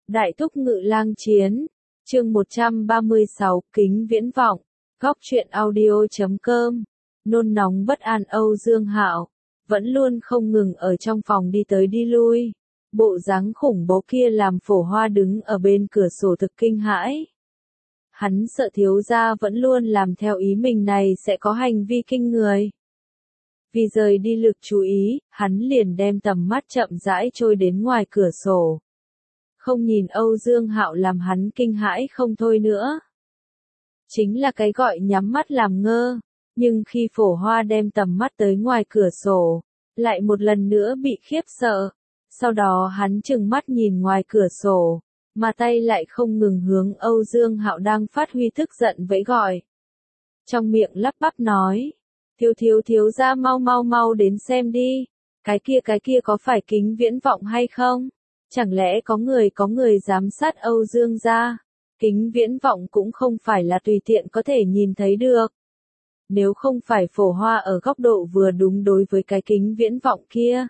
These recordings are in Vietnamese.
Đại thúc ngự lang chiến, chương 136, kính viễn vọng, góc truyện audio.com, nôn nóng bất an Âu Dương Hạo, vẫn luôn không ngừng ở trong phòng đi tới đi lui, bộ dáng khủng bố kia làm Phổ Hoa đứng ở bên cửa sổ thực kinh hãi. Hắn sợ thiếu gia vẫn luôn làm theo ý mình này sẽ có hành vi kinh người. Vì rời đi lực chú ý, hắn liền đem tầm mắt chậm rãi trôi đến ngoài cửa sổ. Không nhìn Âu Dương Hạo làm hắn kinh hãi không thôi nữa. Chính là cái gọi nhắm mắt làm ngơ, nhưng khi Phổ Hoa đem tầm mắt tới ngoài cửa sổ, lại một lần nữa bị khiếp sợ. Sau đó hắn trừng mắt nhìn ngoài cửa sổ, mà tay lại không ngừng hướng Âu Dương Hạo đang phát huy tức giận vẫy gọi. Trong miệng lắp bắp nói, thiếu gia mau đến xem đi, cái kia có phải kính viễn vọng hay không? Chẳng lẽ có người giám sát Âu Dương gia? Kính viễn vọng cũng không phải là tùy tiện có thể nhìn thấy được. Nếu không phải Phổ Hoa ở góc độ vừa đúng đối với cái kính viễn vọng kia.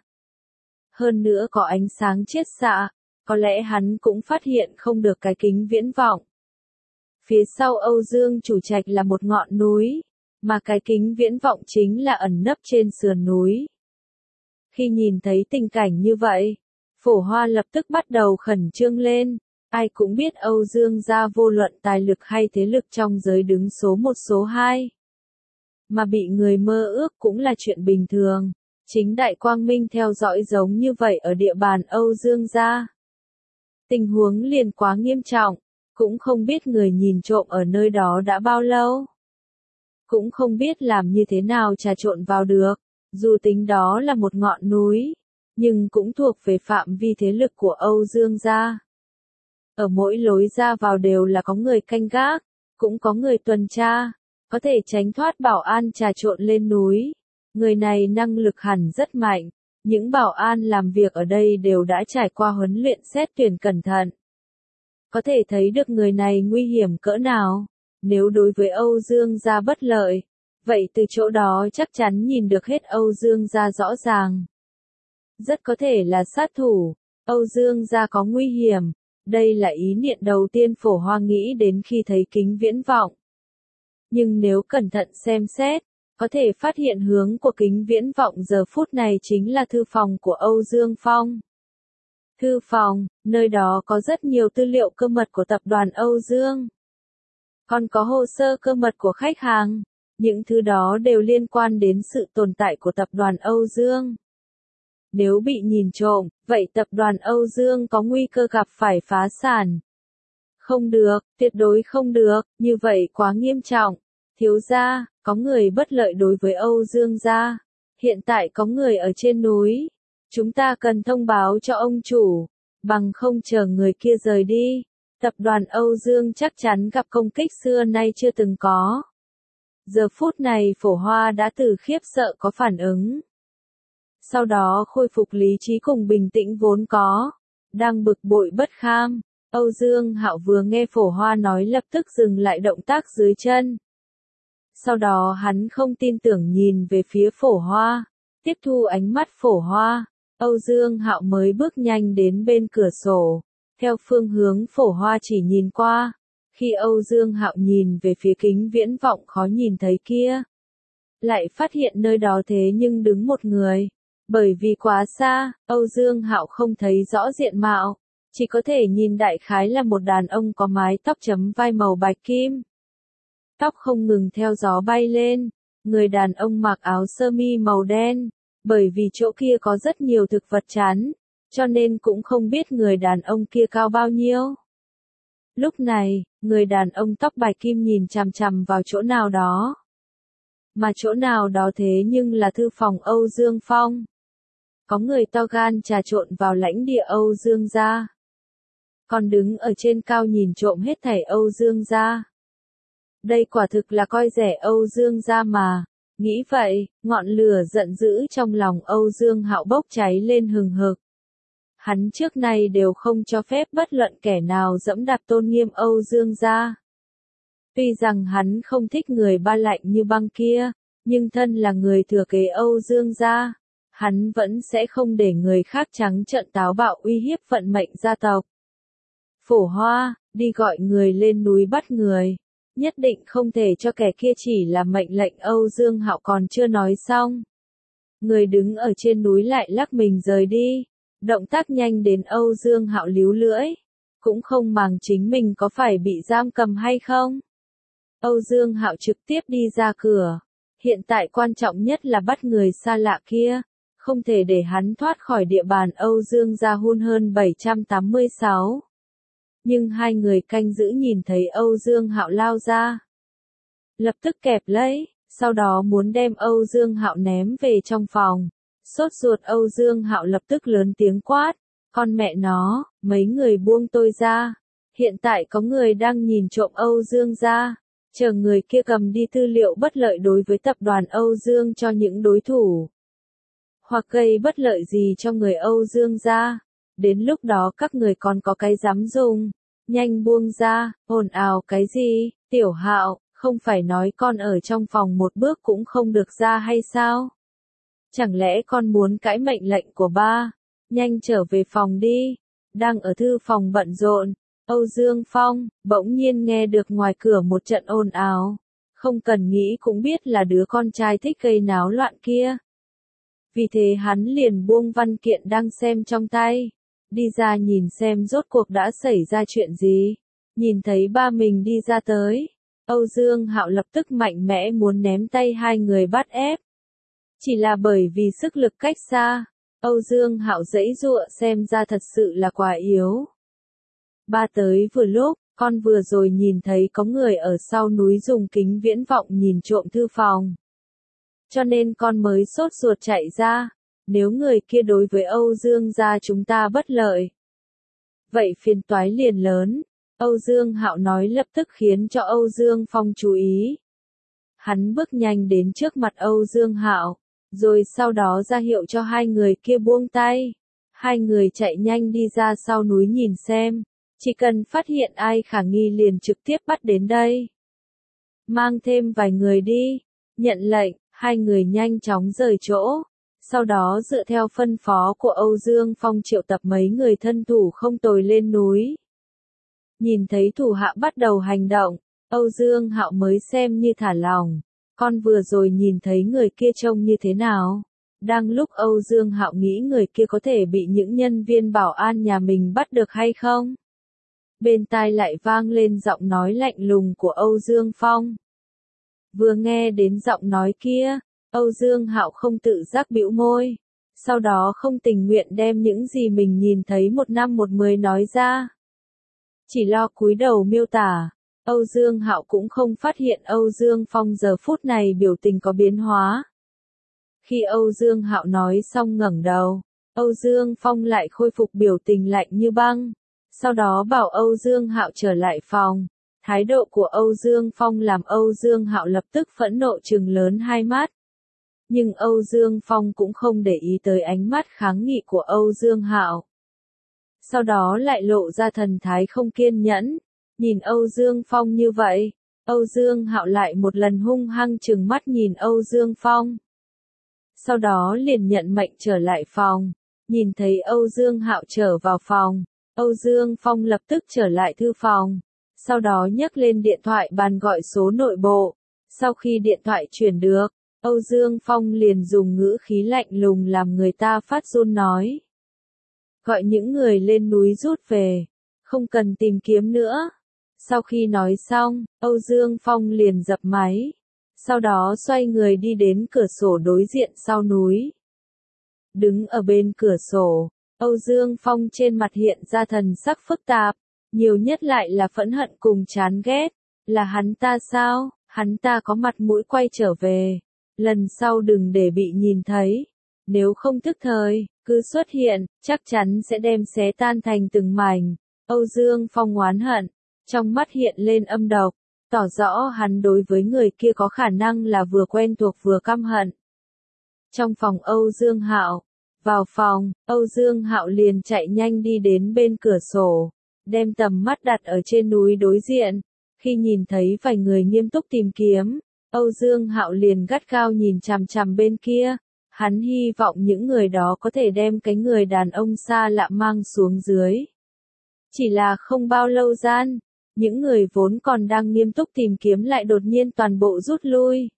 Hơn nữa có ánh sáng chiết xạ, có lẽ hắn cũng phát hiện không được cái kính viễn vọng. Phía sau Âu Dương chủ trạch là một ngọn núi, mà cái kính viễn vọng chính là ẩn nấp trên sườn núi. Khi nhìn thấy tình cảnh như vậy, Phổ Hoa lập tức bắt đầu khẩn trương lên. Ai cũng biết Âu Dương gia vô luận tài lực hay thế lực trong giới đứng số 1 số 2. Mà bị người mơ ước cũng là chuyện bình thường. Chính đại quang minh theo dõi giống như vậy ở địa bàn Âu Dương gia. Tình huống liền quá nghiêm trọng, cũng không biết người nhìn trộm ở nơi đó đã bao lâu. Cũng không biết làm như thế nào trà trộn vào được, dù tính đó là một ngọn núi, nhưng cũng thuộc về phạm vi thế lực của Âu Dương gia. Ở mỗi lối ra vào đều là có người canh gác, cũng có người tuần tra, có thể tránh thoát bảo an trà trộn lên núi. Người này năng lực hẳn rất mạnh, những bảo an làm việc ở đây đều đã trải qua huấn luyện xét tuyển cẩn thận. Có thể thấy được người này nguy hiểm cỡ nào, nếu đối với Âu Dương gia bất lợi, vậy từ chỗ đó chắc chắn nhìn được hết Âu Dương gia rõ ràng. Rất có thể là sát thủ, Âu Dương gia có nguy hiểm. Đây là ý niệm đầu tiên Phổ Hoa nghĩ đến khi thấy kính viễn vọng. Nhưng nếu cẩn thận xem xét, có thể phát hiện hướng của kính viễn vọng giờ phút này chính là thư phòng của Âu Dương Phong. Thư phòng, nơi đó có rất nhiều tư liệu cơ mật của tập đoàn Âu Dương. Còn có hồ sơ cơ mật của khách hàng. Những thứ đó đều liên quan đến sự tồn tại của tập đoàn Âu Dương. Nếu bị nhìn trộm, vậy tập đoàn Âu Dương có nguy cơ gặp phải phá sản. Không được, tuyệt đối không được, như vậy quá nghiêm trọng. Thiếu gia, có người bất lợi đối với Âu Dương gia. Hiện tại có người ở trên núi. Chúng ta cần thông báo cho ông chủ, bằng không chờ người kia rời đi. Tập đoàn Âu Dương chắc chắn gặp công kích xưa nay chưa từng có. Giờ phút này Phổ Hoa đã từ khiếp sợ có phản ứng. Sau đó khôi phục lý trí cùng bình tĩnh vốn có. Đang bực bội bất kham, Âu Dương Hạo vừa nghe Phổ Hoa nói lập tức dừng lại động tác dưới chân. Sau đó hắn không tin tưởng nhìn về phía Phổ Hoa, tiếp thu ánh mắt Phổ Hoa, Âu Dương Hạo mới bước nhanh đến bên cửa sổ, theo phương hướng Phổ Hoa chỉ nhìn qua. Khi Âu Dương Hạo nhìn về phía kính viễn vọng khó nhìn thấy kia, lại phát hiện nơi đó thế nhưng đứng một người. Bởi vì quá xa, Âu Dương Hạo không thấy rõ diện mạo, chỉ có thể nhìn đại khái là một đàn ông có mái tóc chấm vai màu bạch kim. Tóc không ngừng theo gió bay lên, người đàn ông mặc áo sơ mi màu đen, bởi vì chỗ kia có rất nhiều thực vật chắn, cho nên cũng không biết người đàn ông kia cao bao nhiêu. Lúc này, người đàn ông tóc bạch kim nhìn chằm chằm vào chỗ nào đó. Mà chỗ nào đó thế nhưng là thư phòng Âu Dương Phong. Có người to gan trà trộn vào lãnh địa Âu Dương gia. Còn đứng ở trên cao nhìn trộm hết thảy Âu Dương gia. Đây quả thực là coi rẻ Âu Dương gia mà. Nghĩ vậy, ngọn lửa giận dữ trong lòng Âu Dương Hạo bốc cháy lên hừng hực. Hắn trước nay đều không cho phép bất luận kẻ nào dẫm đạp tôn nghiêm Âu Dương gia. Tuy rằng hắn không thích người ba lạnh như băng kia, nhưng thân là người thừa kế Âu Dương gia. Hắn vẫn sẽ không để người khác trắng trợn táo bạo uy hiếp vận mệnh gia tộc. Phổ Hoa, đi gọi người lên núi bắt người. Nhất định không thể cho kẻ kia chỉ là mệnh lệnh. Âu Dương Hạo còn chưa nói xong. Người đứng ở trên núi lại lắc mình rời đi. Động tác nhanh đến Âu Dương Hạo líu lưỡi. Cũng không màng chính mình có phải bị giam cầm hay không. Âu Dương Hạo trực tiếp đi ra cửa. Hiện tại quan trọng nhất là bắt người xa lạ kia. Không thể để hắn thoát khỏi địa bàn Âu Dương gia hun hơn 786. Nhưng hai người canh giữ nhìn thấy Âu Dương Hạo lao ra. Lập tức kẹp lấy, sau đó muốn đem Âu Dương Hạo ném về trong phòng. Sốt ruột Âu Dương Hạo lập tức lớn tiếng quát. Con mẹ nó, mấy người buông tôi ra. Hiện tại có người đang nhìn trộm Âu Dương gia. Chờ người kia cầm đi tư liệu bất lợi đối với tập đoàn Âu Dương cho những đối thủ. Hoặc gây bất lợi gì cho người Âu Dương gia. Đến lúc đó các người còn có cái dám dùng. Nhanh buông ra, ồn ào cái gì, Tiểu Hạo, không phải nói con ở trong phòng một bước cũng không được ra hay sao? Chẳng lẽ con muốn cãi mệnh lệnh của ba? Nhanh trở về phòng đi. Đang ở thư phòng bận rộn, Âu Dương Phong bỗng nhiên nghe được ngoài cửa một trận ồn ào. Không cần nghĩ cũng biết là đứa con trai thích gây náo loạn kia. Vì thế hắn liền buông văn kiện đang xem trong tay. Đi ra nhìn xem rốt cuộc đã xảy ra chuyện gì. Nhìn thấy ba mình đi ra tới. Âu Dương Hạo lập tức mạnh mẽ muốn ném tay hai người bắt ép. Chỉ là bởi vì sức lực cách xa. Âu Dương Hạo giãy giụa xem ra thật sự là quá yếu. Ba tới vừa lúc, con vừa rồi nhìn thấy có người ở sau núi dùng kính viễn vọng nhìn trộm thư phòng. Cho nên con mới sốt ruột chạy ra. Nếu người kia đối với Âu Dương gia chúng ta bất lợi. Vậy phiền toái liền lớn. Âu Dương Hạo nói lập tức khiến cho Âu Dương Phong chú ý. Hắn bước nhanh đến trước mặt Âu Dương Hạo. Rồi sau đó ra hiệu cho hai người kia buông tay. Hai người chạy nhanh đi ra sau núi nhìn xem. Chỉ cần phát hiện ai khả nghi liền trực tiếp bắt đến đây. Mang thêm vài người đi. Nhận lệnh, hai người nhanh chóng rời chỗ. Sau đó dựa theo phân phó của Âu Dương Phong triệu tập mấy người thân thủ không tồi lên núi. Nhìn thấy thủ hạ bắt đầu hành động, Âu Dương Hạo mới xem như thả lòng. Con vừa rồi nhìn thấy người kia trông như thế nào? Đang lúc Âu Dương Hạo nghĩ người kia có thể bị những nhân viên bảo an nhà mình bắt được hay không? Bên tai lại vang lên giọng nói lạnh lùng của Âu Dương Phong. Vừa nghe đến giọng nói kia, Âu Dương Hạo không tự giác bĩu môi. Sau đó không tình nguyện đem những gì mình nhìn thấy 1/10 nói ra. Chỉ lo cúi đầu miêu tả. Âu Dương Hạo cũng không phát hiện Âu Dương Phong giờ phút này biểu tình có biến hóa. Khi Âu Dương Hạo nói xong ngẩng đầu, Âu Dương Phong lại khôi phục biểu tình lạnh như băng. Sau đó bảo Âu Dương Hạo trở lại phòng. Thái độ của Âu Dương Phong làm Âu Dương Hạo lập tức phẫn nộ trừng lớn hai mắt. Nhưng Âu Dương Phong cũng không để ý tới ánh mắt kháng nghị của Âu Dương Hạo. Sau đó lại lộ ra thần thái không kiên nhẫn. Nhìn Âu Dương Phong như vậy, Âu Dương Hạo lại một lần hung hăng trừng mắt nhìn Âu Dương Phong. Sau đó liền nhận mệnh trở lại phòng. Nhìn thấy Âu Dương Hạo trở vào phòng, Âu Dương Phong lập tức trở lại thư phòng. Sau đó nhấc lên điện thoại bàn gọi số nội bộ. Sau khi điện thoại chuyển được, Âu Dương Phong liền dùng ngữ khí lạnh lùng làm người ta phát run nói. Gọi những người lên núi rút về. Không cần tìm kiếm nữa. Sau khi nói xong, Âu Dương Phong liền dập máy. Sau đó xoay người đi đến cửa sổ đối diện sau núi. Đứng ở bên cửa sổ, Âu Dương Phong trên mặt hiện ra thần sắc phức tạp. Nhiều nhất lại là phẫn hận cùng chán ghét. Là hắn ta sao? Hắn ta có mặt mũi quay trở về. Lần sau đừng để bị nhìn thấy. Nếu không thức thời, cứ xuất hiện, chắc chắn sẽ đem xé tan thành từng mảnh. Âu Dương Phong oán hận. Trong mắt hiện lên âm độc. Tỏ rõ hắn đối với người kia có khả năng là vừa quen thuộc vừa căm hận. Trong phòng Âu Dương Hạo. Vào phòng, Âu Dương Hạo liền chạy nhanh đi đến bên cửa sổ. Đem tầm mắt đặt ở trên núi đối diện. Khi nhìn thấy vài người nghiêm túc tìm kiếm, Âu Dương Hạo liền gắt gao nhìn chằm chằm bên kia. Hắn hy vọng những người đó có thể đem cái người đàn ông xa lạ mang xuống dưới. Chỉ là không bao lâu gian, những người vốn còn đang nghiêm túc tìm kiếm lại đột nhiên toàn bộ rút lui.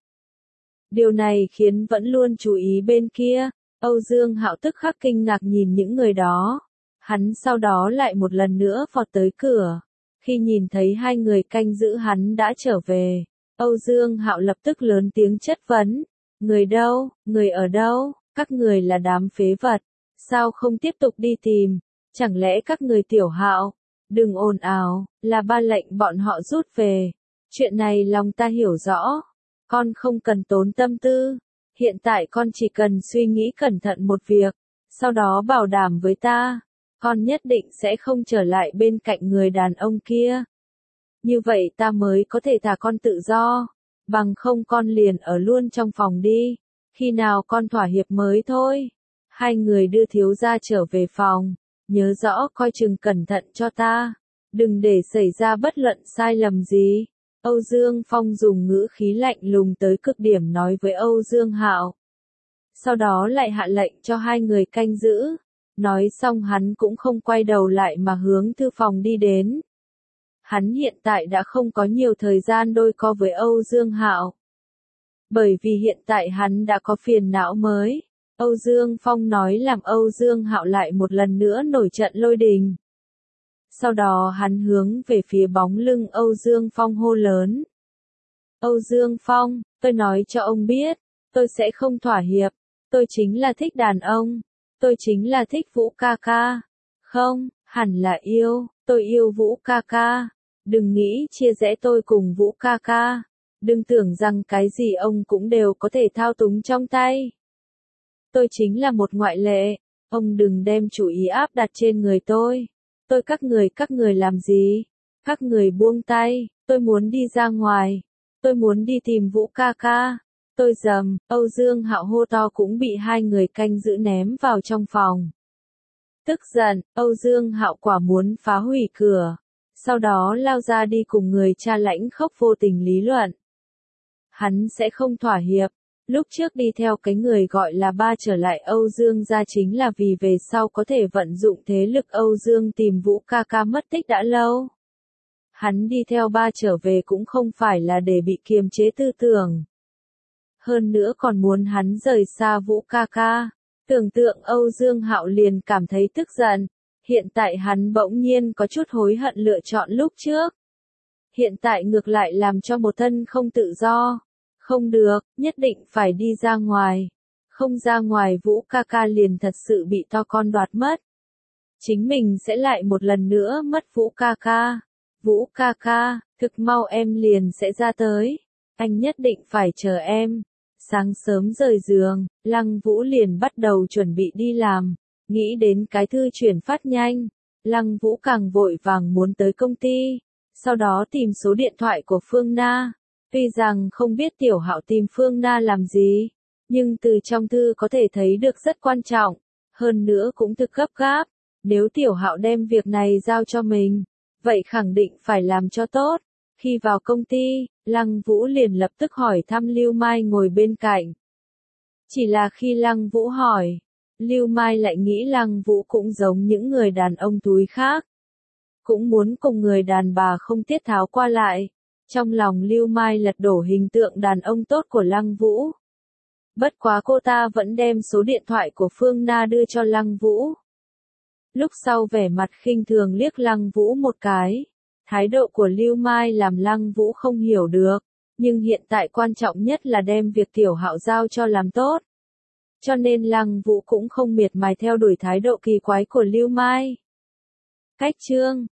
Điều này khiến vẫn luôn chú ý bên kia, Âu Dương Hạo tức khắc kinh ngạc nhìn những người đó. Hắn sau đó lại một lần nữa vọt tới cửa. Khi nhìn thấy hai người canh giữ hắn đã trở về, Âu Dương Hạo lập tức lớn tiếng chất vấn. Người đâu, người ở đâu, các người là đám phế vật, sao không tiếp tục đi tìm, chẳng lẽ các người Tiểu Hạo, đừng ồn ào, là ba lệnh bọn họ rút về. Chuyện này lòng ta hiểu rõ, con không cần tốn tâm tư, hiện tại con chỉ cần suy nghĩ cẩn thận một việc, sau đó bảo đảm với ta, con nhất định sẽ không trở lại bên cạnh người đàn ông kia. Như vậy ta mới có thể thả con tự do, bằng không con liền ở luôn trong phòng đi, khi nào con thỏa hiệp mới thôi. Hai người đưa thiếu gia trở về phòng, nhớ rõ coi chừng cẩn thận cho ta, đừng để xảy ra bất luận sai lầm gì. Âu Dương Phong dùng ngữ khí lạnh lùng tới cực điểm nói với Âu Dương Hạo. Sau đó lại hạ lệnh cho hai người canh giữ. Nói xong hắn cũng không quay đầu lại mà hướng thư phòng đi đến. Hắn hiện tại đã không có nhiều thời gian đôi co với Âu Dương Hạo. Bởi vì hiện tại hắn đã có phiền não mới. Âu Dương Phong nói làm Âu Dương Hạo lại một lần nữa nổi trận lôi đình. Sau đó hắn hướng về phía bóng lưng Âu Dương Phong hô lớn. Âu Dương Phong, tôi nói cho ông biết, tôi sẽ không thỏa hiệp, tôi chính là thích đàn ông, tôi chính là thích Vũ ca ca. Không, hẳn là yêu, tôi yêu Vũ ca ca. Đừng nghĩ chia rẽ tôi cùng Vũ ca ca. Đừng tưởng rằng cái gì ông cũng đều có thể thao túng trong tay. Tôi chính là một ngoại lệ, ông đừng đem chủ ý áp đặt trên người tôi. Tôi các người làm gì? Các người buông tay, tôi muốn đi ra ngoài. Tôi muốn đi tìm Vũ ca ca. Tôi dầm, Âu Dương Hạo hô to cũng bị hai người canh giữ ném vào trong phòng. Tức giận, Âu Dương Hạo quả muốn phá hủy cửa. Sau đó lao ra đi cùng người cha lãnh khốc vô tình lý luận. Hắn sẽ không thỏa hiệp. Lúc trước đi theo cái người gọi là ba trở lại Âu Dương gia chính là vì về sau có thể vận dụng thế lực Âu Dương tìm Vũ ca ca mất tích đã lâu. Hắn đi theo ba trở về cũng không phải là để bị kiềm chế tư tưởng. Hơn nữa còn muốn hắn rời xa Vũ ca ca. Tưởng tượng Âu Dương Hạo liền cảm thấy tức giận. Hiện tại hắn bỗng nhiên có chút hối hận lựa chọn lúc trước. Hiện tại ngược lại làm cho một thân không tự do. Không được, nhất định phải đi ra ngoài. Không ra ngoài Vũ ca ca liền thật sự bị to con đoạt mất. Chính mình sẽ lại một lần nữa mất Vũ ca ca. Vũ ca ca, thực mau em liền sẽ ra tới. Anh nhất định phải chờ em. Sáng sớm rời giường, Lăng Vũ liền bắt đầu chuẩn bị đi làm. Nghĩ đến cái thư chuyển phát nhanh. Lăng Vũ càng vội vàng muốn tới công ty. Sau đó tìm số điện thoại của Phương Na. Tuy rằng không biết Tiểu Hạo tìm Phương Na làm gì, nhưng từ trong thư có thể thấy được rất quan trọng, hơn nữa cũng thực gấp gáp. Nếu Tiểu Hạo đem việc này giao cho mình, vậy khẳng định phải làm cho tốt. Khi vào công ty, Lăng Vũ liền lập tức hỏi thăm Lưu Mai ngồi bên cạnh. Chỉ là khi Lăng Vũ hỏi, Lưu Mai lại nghĩ Lăng Vũ cũng giống những người đàn ông túi khác. Cũng muốn cùng người đàn bà không tiết tháo qua lại. Trong lòng Lưu Mai lật đổ hình tượng đàn ông tốt của Lăng Vũ. Bất quá cô ta vẫn đem số điện thoại của Phương Na đưa cho Lăng Vũ. Lúc sau vẻ mặt khinh thường liếc Lăng Vũ một cái. Thái độ của Lưu Mai làm Lăng Vũ không hiểu được. Nhưng hiện tại quan trọng nhất là đem việc Tiểu Hạo giao cho làm tốt. Cho nên Lăng Vũ cũng không miệt mài theo đuổi thái độ kỳ quái của Lưu Mai. Cách chương